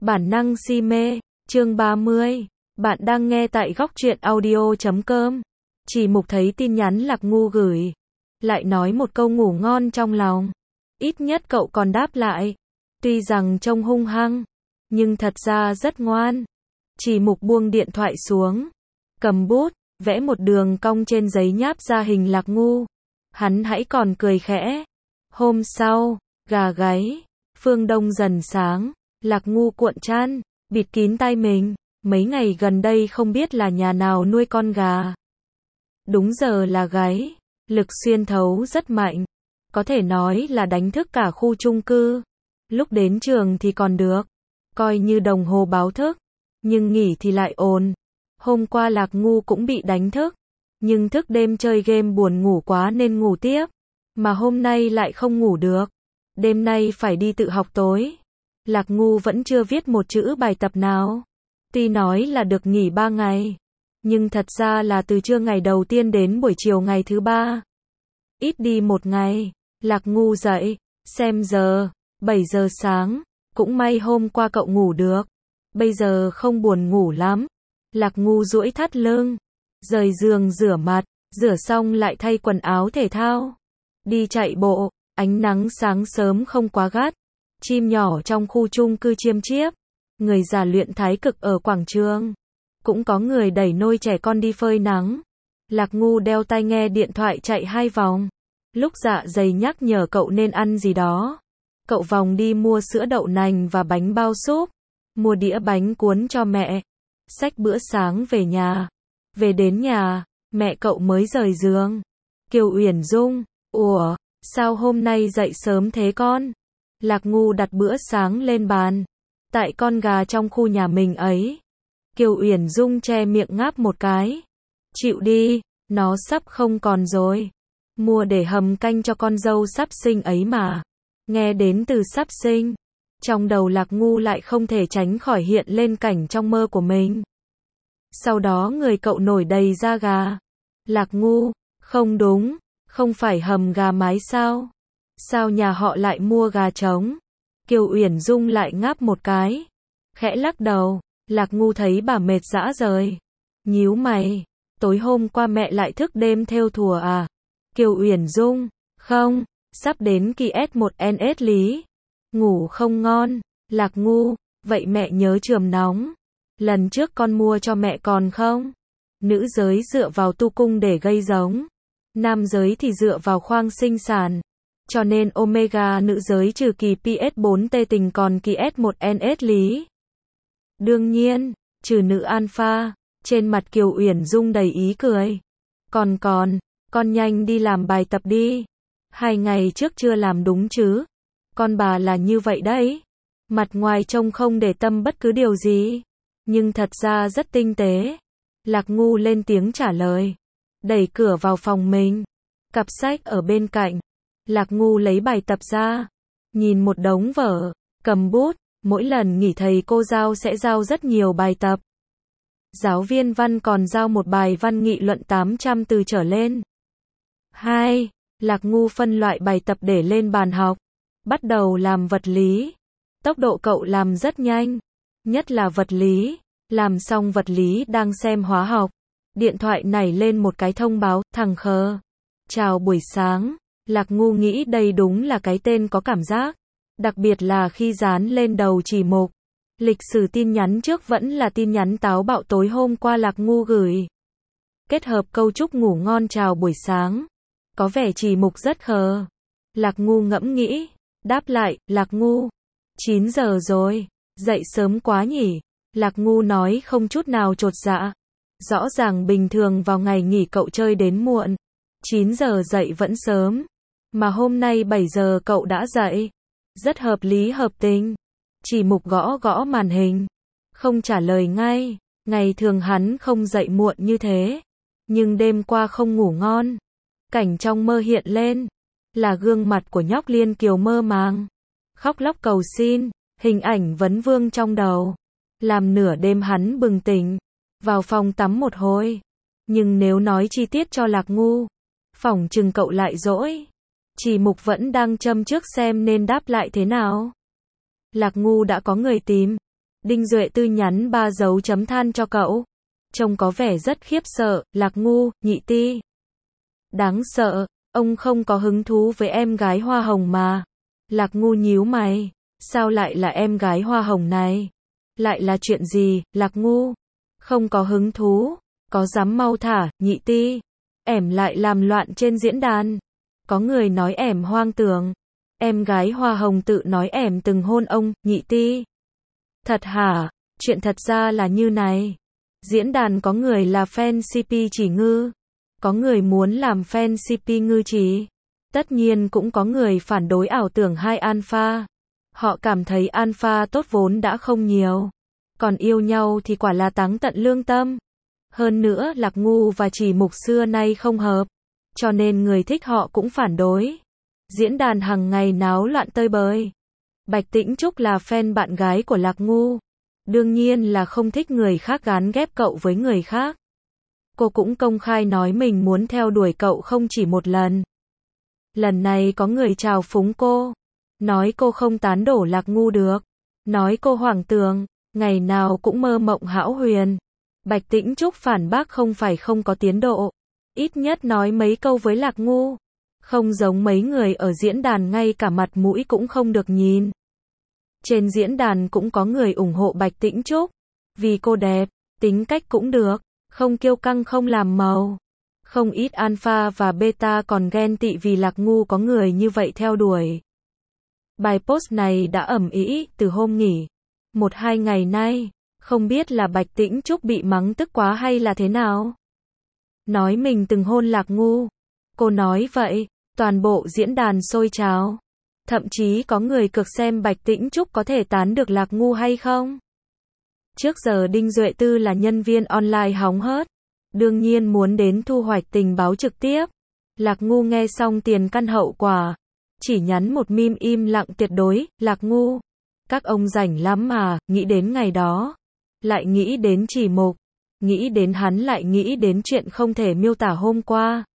Bản năng si mê, chương 30. Bạn đang nghe tại góc truyện audio.com. Chỉ Mục thấy tin nhắn Lạc Ngu gửi, lại nói một câu ngủ ngon trong lòng. Ít nhất cậu còn đáp lại. Tuy rằng trông hung hăng, nhưng thật ra rất ngoan. Chỉ Mục buông điện thoại xuống, cầm bút, vẽ một đường cong trên giấy nháp ra hình Lạc Ngu. Hắn hãy còn cười khẽ. Hôm sau, gà gáy, phương đông dần sáng. Lạc Ngu cuộn chăn, bịt kín tai mình. Mấy ngày gần đây không biết là nhà nào nuôi con gà. Đúng giờ là gáy, lực xuyên thấu rất mạnh. Có thể nói là đánh thức cả khu chung cư. Lúc đến trường thì còn được, coi như đồng hồ báo thức. Nhưng nghỉ thì lại ồn. Hôm qua Lạc Ngu cũng bị đánh thức. Nhưng thức đêm chơi game buồn ngủ quá nên ngủ tiếp. Mà hôm nay lại không ngủ được. Đêm nay phải đi tự học tối. Lạc Ngu vẫn chưa viết một chữ bài tập nào. Tuy nói là được nghỉ 3 ngày, nhưng thật ra là từ trưa ngày đầu tiên đến buổi chiều ngày thứ 3. Ít đi một ngày, Lạc Ngu dậy, xem giờ, 7 giờ sáng, cũng may hôm qua cậu ngủ được. Bây giờ không buồn ngủ lắm. Lạc Ngu duỗi thắt lưng, rời giường rửa mặt, rửa xong lại thay quần áo thể thao. Đi chạy bộ, ánh nắng sáng sớm không quá gắt. Chim nhỏ trong khu chung cư chiêm chiếp. Người già luyện thái cực ở quảng trường. Cũng có người đẩy nôi trẻ con đi phơi nắng. Lạc Ngu đeo tai nghe điện thoại chạy 2 vòng. Lúc dạ dày nhắc nhở cậu nên ăn gì đó, cậu vòng đi mua sữa đậu nành và bánh bao súp. Mua đĩa bánh cuốn cho mẹ. Xách bữa sáng về nhà. Về đến nhà, mẹ cậu mới rời giường. Kiều Uyển Dung, ủa, sao hôm nay dậy sớm thế con? Lạc Ngu đặt bữa sáng lên bàn. Tại con gà trong khu nhà mình ấy. Kiều Uyển Dung che miệng ngáp một cái. Chịu đi, nó sắp không còn rồi. Mua để hầm canh cho con dâu sắp sinh ấy mà. Nghe đến từ sắp sinh, trong đầu Lạc Ngu lại không thể tránh khỏi hiện lên cảnh trong mơ của mình. Sau đó người cậu nổi đầy da gà. Lạc Ngu, không đúng, không phải hầm gà mái sao? Sao nhà họ lại mua gà trống? Kiều Uyển Dung lại ngáp một cái, khẽ lắc đầu. Lạc Ngu thấy bà mệt rã rời, nhíu mày. Tối hôm qua mẹ lại thức đêm thêu thùa à? Kiều Uyển Dung, không, sắp đến kỳ S1NS lý. Ngủ không ngon. Lạc Ngu, vậy mẹ nhớ chườm nóng lần trước con mua cho mẹ còn không? Nữ giới dựa vào tu cung để gây giống, nam giới thì dựa vào khoang sinh sản. Cho nên Omega nữ giới trừ kỳ PS4T tình còn kỳ S1NS lý. Đương nhiên, trừ nữ alpha. Trên mặt Kiều Uyển Dung đầy ý cười. Con nhanh đi làm bài tập đi. 2 ngày trước chưa làm đúng chứ? Con bà là như vậy đấy. Mặt ngoài trông không để tâm bất cứ điều gì, nhưng thật ra rất tinh tế. Lạc Ngu lên tiếng trả lời. Đẩy cửa vào phòng mình. Cặp sách ở bên cạnh. Lạc Ngu lấy bài tập ra, nhìn một đống vở, cầm bút. Mỗi lần nghỉ thầy cô giao sẽ giao rất nhiều bài tập. Giáo viên văn còn giao một bài văn nghị luận 800 từ trở lên. 2. Lạc Ngu phân loại bài tập để lên bàn học. Bắt đầu làm vật lý. Tốc độ cậu làm rất nhanh, nhất là vật lý. Làm xong vật lý đang xem hóa học, điện thoại nảy lên một cái thông báo, thằng khờ. Chào buổi sáng. Lạc Ngu nghĩ đây đúng là cái tên có cảm giác, đặc biệt là khi dán lên đầu Chỉ Mục. Lịch sử tin nhắn trước vẫn là tin nhắn táo bạo tối hôm qua Lạc Ngu gửi. Kết hợp câu chúc ngủ ngon chào buổi sáng. Có vẻ Chỉ Mục rất khờ. Lạc Ngu ngẫm nghĩ, đáp lại, Lạc Ngu, 9 giờ rồi, dậy sớm quá nhỉ? Lạc Ngu nói không chút nào chột dạ. Rõ ràng bình thường vào ngày nghỉ cậu chơi đến muộn, 9 giờ dậy vẫn sớm. Mà hôm nay 7 giờ cậu đã dậy. Rất hợp lý hợp tình. Chỉ Mục gõ gõ màn hình, không trả lời ngay. Ngày thường hắn không dậy muộn như thế, nhưng đêm qua không ngủ ngon. Cảnh trong mơ hiện lên là gương mặt của nhóc Liên Kiều mơ màng, khóc lóc cầu xin. Hình ảnh vấn vương trong đầu, làm nửa đêm hắn bừng tỉnh, vào phòng tắm một hồi. Nhưng nếu nói chi tiết cho Lạc Ngu, phỏng chừng cậu lại dỗi. Chỉ Mục vẫn đang châm trước xem nên đáp lại thế nào. Lạc Ngu đã có người tìm. Đinh Duệ Tư nhắn 3 dấu chấm than cho cậu. Trông có vẻ rất khiếp sợ, Lạc Ngu, nhị ti. Đáng sợ, ông không có hứng thú với em gái hoa hồng mà. Lạc Ngu nhíu mày, sao lại là em gái hoa hồng này? Lại là chuyện gì, Lạc Ngu? Không có hứng thú, có dám mau thả, nhị ti. Ẻm lại làm loạn trên diễn đàn. Có người nói ẻm hoang tưởng. Em gái hoa hồng tự nói ẻm từng hôn ông, nhị ti. Thật hả? Chuyện thật ra là như này. Diễn đàn có người là fan CP Chỉ Ngư. Có người muốn làm fan CP Ngư Chỉ. Tất nhiên cũng có người phản đối ảo tưởng hai alpha. Họ cảm thấy alpha tốt vốn đã không nhiều. Còn yêu nhau thì quả là táng tận lương tâm. Hơn nữa Lạc Ngu và Chỉ Mục xưa nay không hợp. Cho nên người thích họ cũng phản đối. Diễn đàn hằng ngày náo loạn tơi bời. Bạch Tĩnh Trúc là fan bạn gái của Lạc Ngu. Đương nhiên là không thích người khác gán ghép cậu với người khác. Cô cũng công khai nói mình muốn theo đuổi cậu không chỉ một lần. Lần này có người chào phúng cô. Nói cô không tán đổ Lạc Ngu được. Nói cô hoang tưởng, ngày nào cũng mơ mộng hão huyền. Bạch Tĩnh Trúc phản bác không phải không có tiến độ. Ít nhất nói mấy câu với Lạc Ngu. Không giống mấy người ở diễn đàn ngay cả mặt mũi cũng không được nhìn. Trên diễn đàn cũng có người ủng hộ Bạch Tĩnh Trúc. Vì cô đẹp, tính cách cũng được, không kiêu căng không làm màu. Không ít alpha và beta còn ghen tị vì Lạc Ngu có người như vậy theo đuổi. Bài post này đã ầm ĩ từ hôm nghỉ 1-2 ngày nay. Không biết là Bạch Tĩnh Trúc bị mắng tức quá hay là thế nào. Nói mình từng hôn Lạc Ngu. Cô nói vậy, toàn bộ diễn đàn sôi trào. Thậm chí có người cược xem Bạch Tĩnh Trúc có thể tán được Lạc Ngu hay không. Trước giờ Đinh Duệ Tư là nhân viên online hóng hớt. Đương nhiên muốn đến thu hoạch tình báo trực tiếp. Lạc Ngu nghe xong tiền căn hậu quả. Chỉ nhắn một meme im lặng tuyệt đối, Lạc Ngu. Các ông rảnh lắm mà, nghĩ đến ngày đó. Lại nghĩ đến Chỉ Mục. Nghĩ đến hắn lại nghĩ đến chuyện không thể miêu tả hôm qua.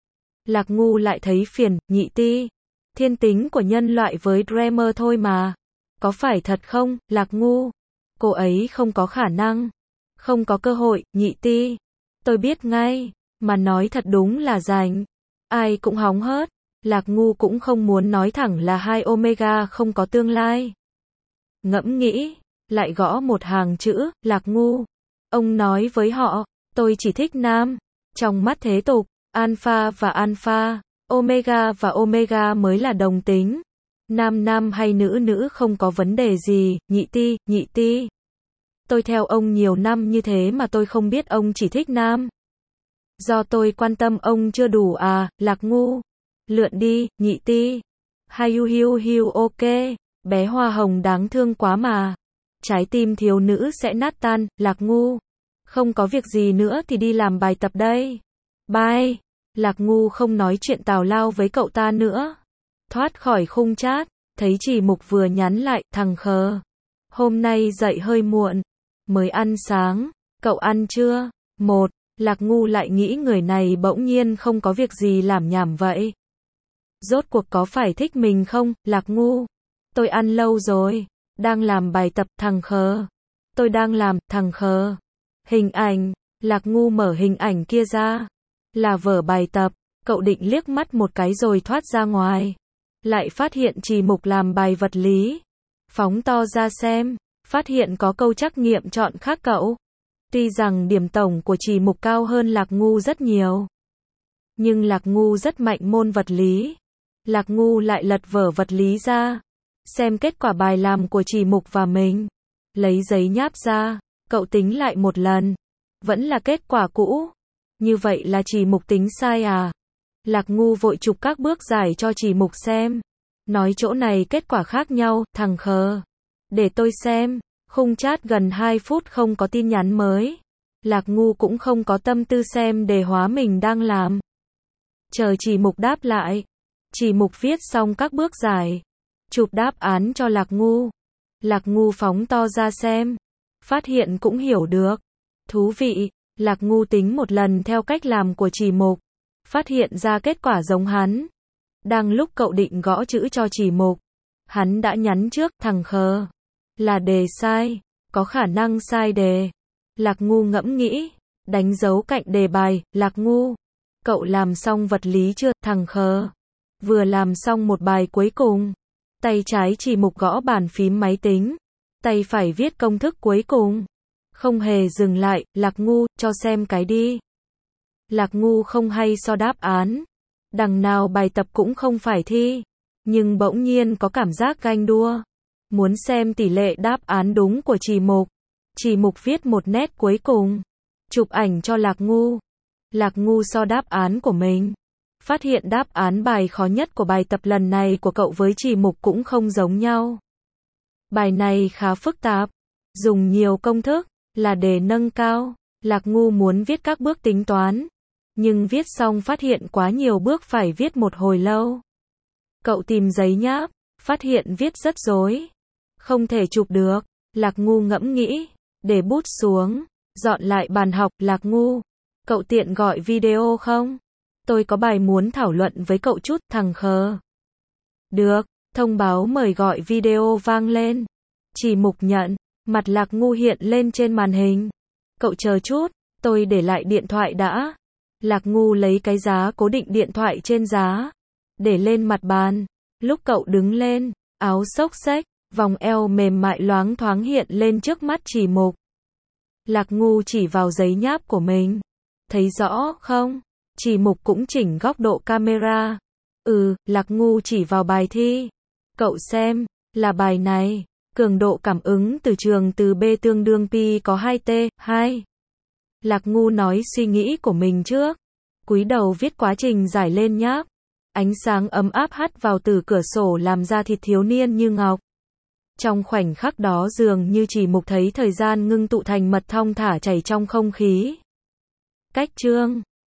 Lạc Ngu lại thấy phiền, nhị ti. Thiên tính của nhân loại với Dreamer thôi mà. Có phải thật không, Lạc Ngu? Cô ấy không có khả năng. Không có cơ hội, nhị ti. Tôi biết ngay. Mà nói thật đúng là rảnh. Ai cũng hóng hớt. Lạc Ngu cũng không muốn nói thẳng là hai Omega không có tương lai. Ngẫm nghĩ. Lại gõ một hàng chữ, Lạc Ngu. Ông nói với họ, tôi chỉ thích nam. Trong mắt thế tục, alpha và alpha, omega và omega mới là đồng tính. Nam nam hay nữ nữ không có vấn đề gì, nhị ti, nhị ti. Tôi theo ông nhiều năm như thế mà tôi không biết ông chỉ thích nam. Do tôi quan tâm ông chưa đủ à, Lạc Ngu. Lượn đi, nhị ti. Hiu hiu hiu ok, bé hoa hồng đáng thương quá mà. Trái tim thiếu nữ sẽ nát tan, Lạc Ngu. Không có việc gì nữa thì đi làm bài tập đây. Bye. Lạc Ngu không nói chuyện tào lao với cậu ta nữa. Thoát khỏi khung chat, thấy Chỉ Mục vừa nhắn lại, thằng khờ. Hôm nay dậy hơi muộn. Mới ăn sáng, cậu ăn chưa? Lạc Ngu lại nghĩ người này bỗng nhiên không có việc gì làm nhảm vậy. Rốt cuộc có phải thích mình không, Lạc Ngu? Tôi ăn lâu rồi. Đang làm bài tập, thằng khờ. Tôi đang làm, thằng khờ. Hình ảnh, Lạc Ngu mở hình ảnh kia ra. Là vở bài tập, cậu định liếc mắt một cái rồi thoát ra ngoài. Lại phát hiện Chỉ Mục làm bài vật lý. Phóng to ra xem, phát hiện có câu trắc nghiệm chọn khác cậu. Tuy rằng điểm tổng của Chỉ Mục cao hơn Lạc Ngu rất nhiều. Nhưng Lạc Ngu rất mạnh môn vật lý. Lạc Ngu lại lật vở vật lý ra. Xem kết quả bài làm của Chỉ Mục và mình. Lấy giấy nháp ra, cậu tính lại một lần. Vẫn là kết quả cũ. Như vậy là Chỉ Mục tính sai à? Lạc Ngu vội chụp các bước giải cho Chỉ Mục xem. Nói chỗ này kết quả khác nhau, thằng khờ. Để tôi xem. Khung chat gần 2 phút không có tin nhắn mới. Lạc Ngu cũng không có tâm tư xem đề hóa mình đang làm. Chờ Chỉ Mục đáp lại. Chỉ Mục viết xong các bước giải. Chụp đáp án cho Lạc Ngu. Lạc Ngu phóng to ra xem. Phát hiện cũng hiểu được. Thú vị. Lạc Ngu tính một lần theo cách làm của Chỉ Mục. Phát hiện ra kết quả giống hắn. Đang lúc cậu định gõ chữ cho Chỉ Mục. Hắn đã nhắn trước, thằng khờ. Là đề sai. có khả năng sai đề. Lạc Ngu ngẫm nghĩ, đánh dấu cạnh đề bài, Lạc Ngu. Cậu làm xong vật lý chưa, thằng khờ? Vừa làm xong một bài cuối cùng. Tay trái chỉ mục gõ bàn phím máy tính. Tay phải viết công thức cuối cùng. Không hề dừng lại, Lạc Ngu, cho xem cái đi. Lạc Ngu không hay so đáp án. Đằng nào bài tập cũng không phải thi. Nhưng bỗng nhiên có cảm giác ganh đua. Muốn xem tỷ lệ đáp án đúng của Chỉ Mục. Chỉ Mục viết một nét cuối cùng. Chụp ảnh cho Lạc Ngu. Lạc Ngu so đáp án của mình. Phát hiện đáp án bài khó nhất của bài tập lần này của cậu với Chỉ Mục cũng không giống nhau. Bài này khá phức tạp. Dùng nhiều công thức, là để nâng cao. Lạc Ngu muốn viết các bước tính toán. Nhưng viết xong phát hiện quá nhiều bước phải viết một hồi lâu. Cậu tìm giấy nháp, phát hiện viết rất rối. Không thể chụp được. Lạc Ngu ngẫm nghĩ, để bút xuống, dọn lại bàn học. Lạc Ngu, cậu tiện gọi video không? Tôi có bài muốn thảo luận với cậu chút, thằng khờ. Được, thông báo mời gọi video vang lên. Chỉ Mục nhận, mặt Lạc Ngu hiện lên trên màn hình. Cậu chờ chút, tôi để lại điện thoại đã. Lạc Ngu lấy cái giá cố định điện thoại trên giá, để lên mặt bàn. Lúc cậu đứng lên, áo xốc xếch, vòng eo mềm mại loáng thoáng hiện lên trước mắt Chỉ Mục. Lạc Ngu chỉ vào giấy nháp của mình. Thấy rõ không? Chỉ Mục cũng chỉnh góc độ camera. Lạc Ngu chỉ vào bài thi. Cậu xem, là bài này. Cường độ cảm ứng từ trường từ B tương đương pi có 2T, 2. Lạc Ngu nói suy nghĩ của mình trước. Cúi đầu viết quá trình giải lên nháp. Ánh sáng ấm áp hắt vào từ cửa sổ làm da thịt thiếu niên như ngọc. Trong khoảnh khắc đó dường như Chỉ Mục thấy thời gian ngưng tụ thành mật thong thả chảy trong không khí. Cách chương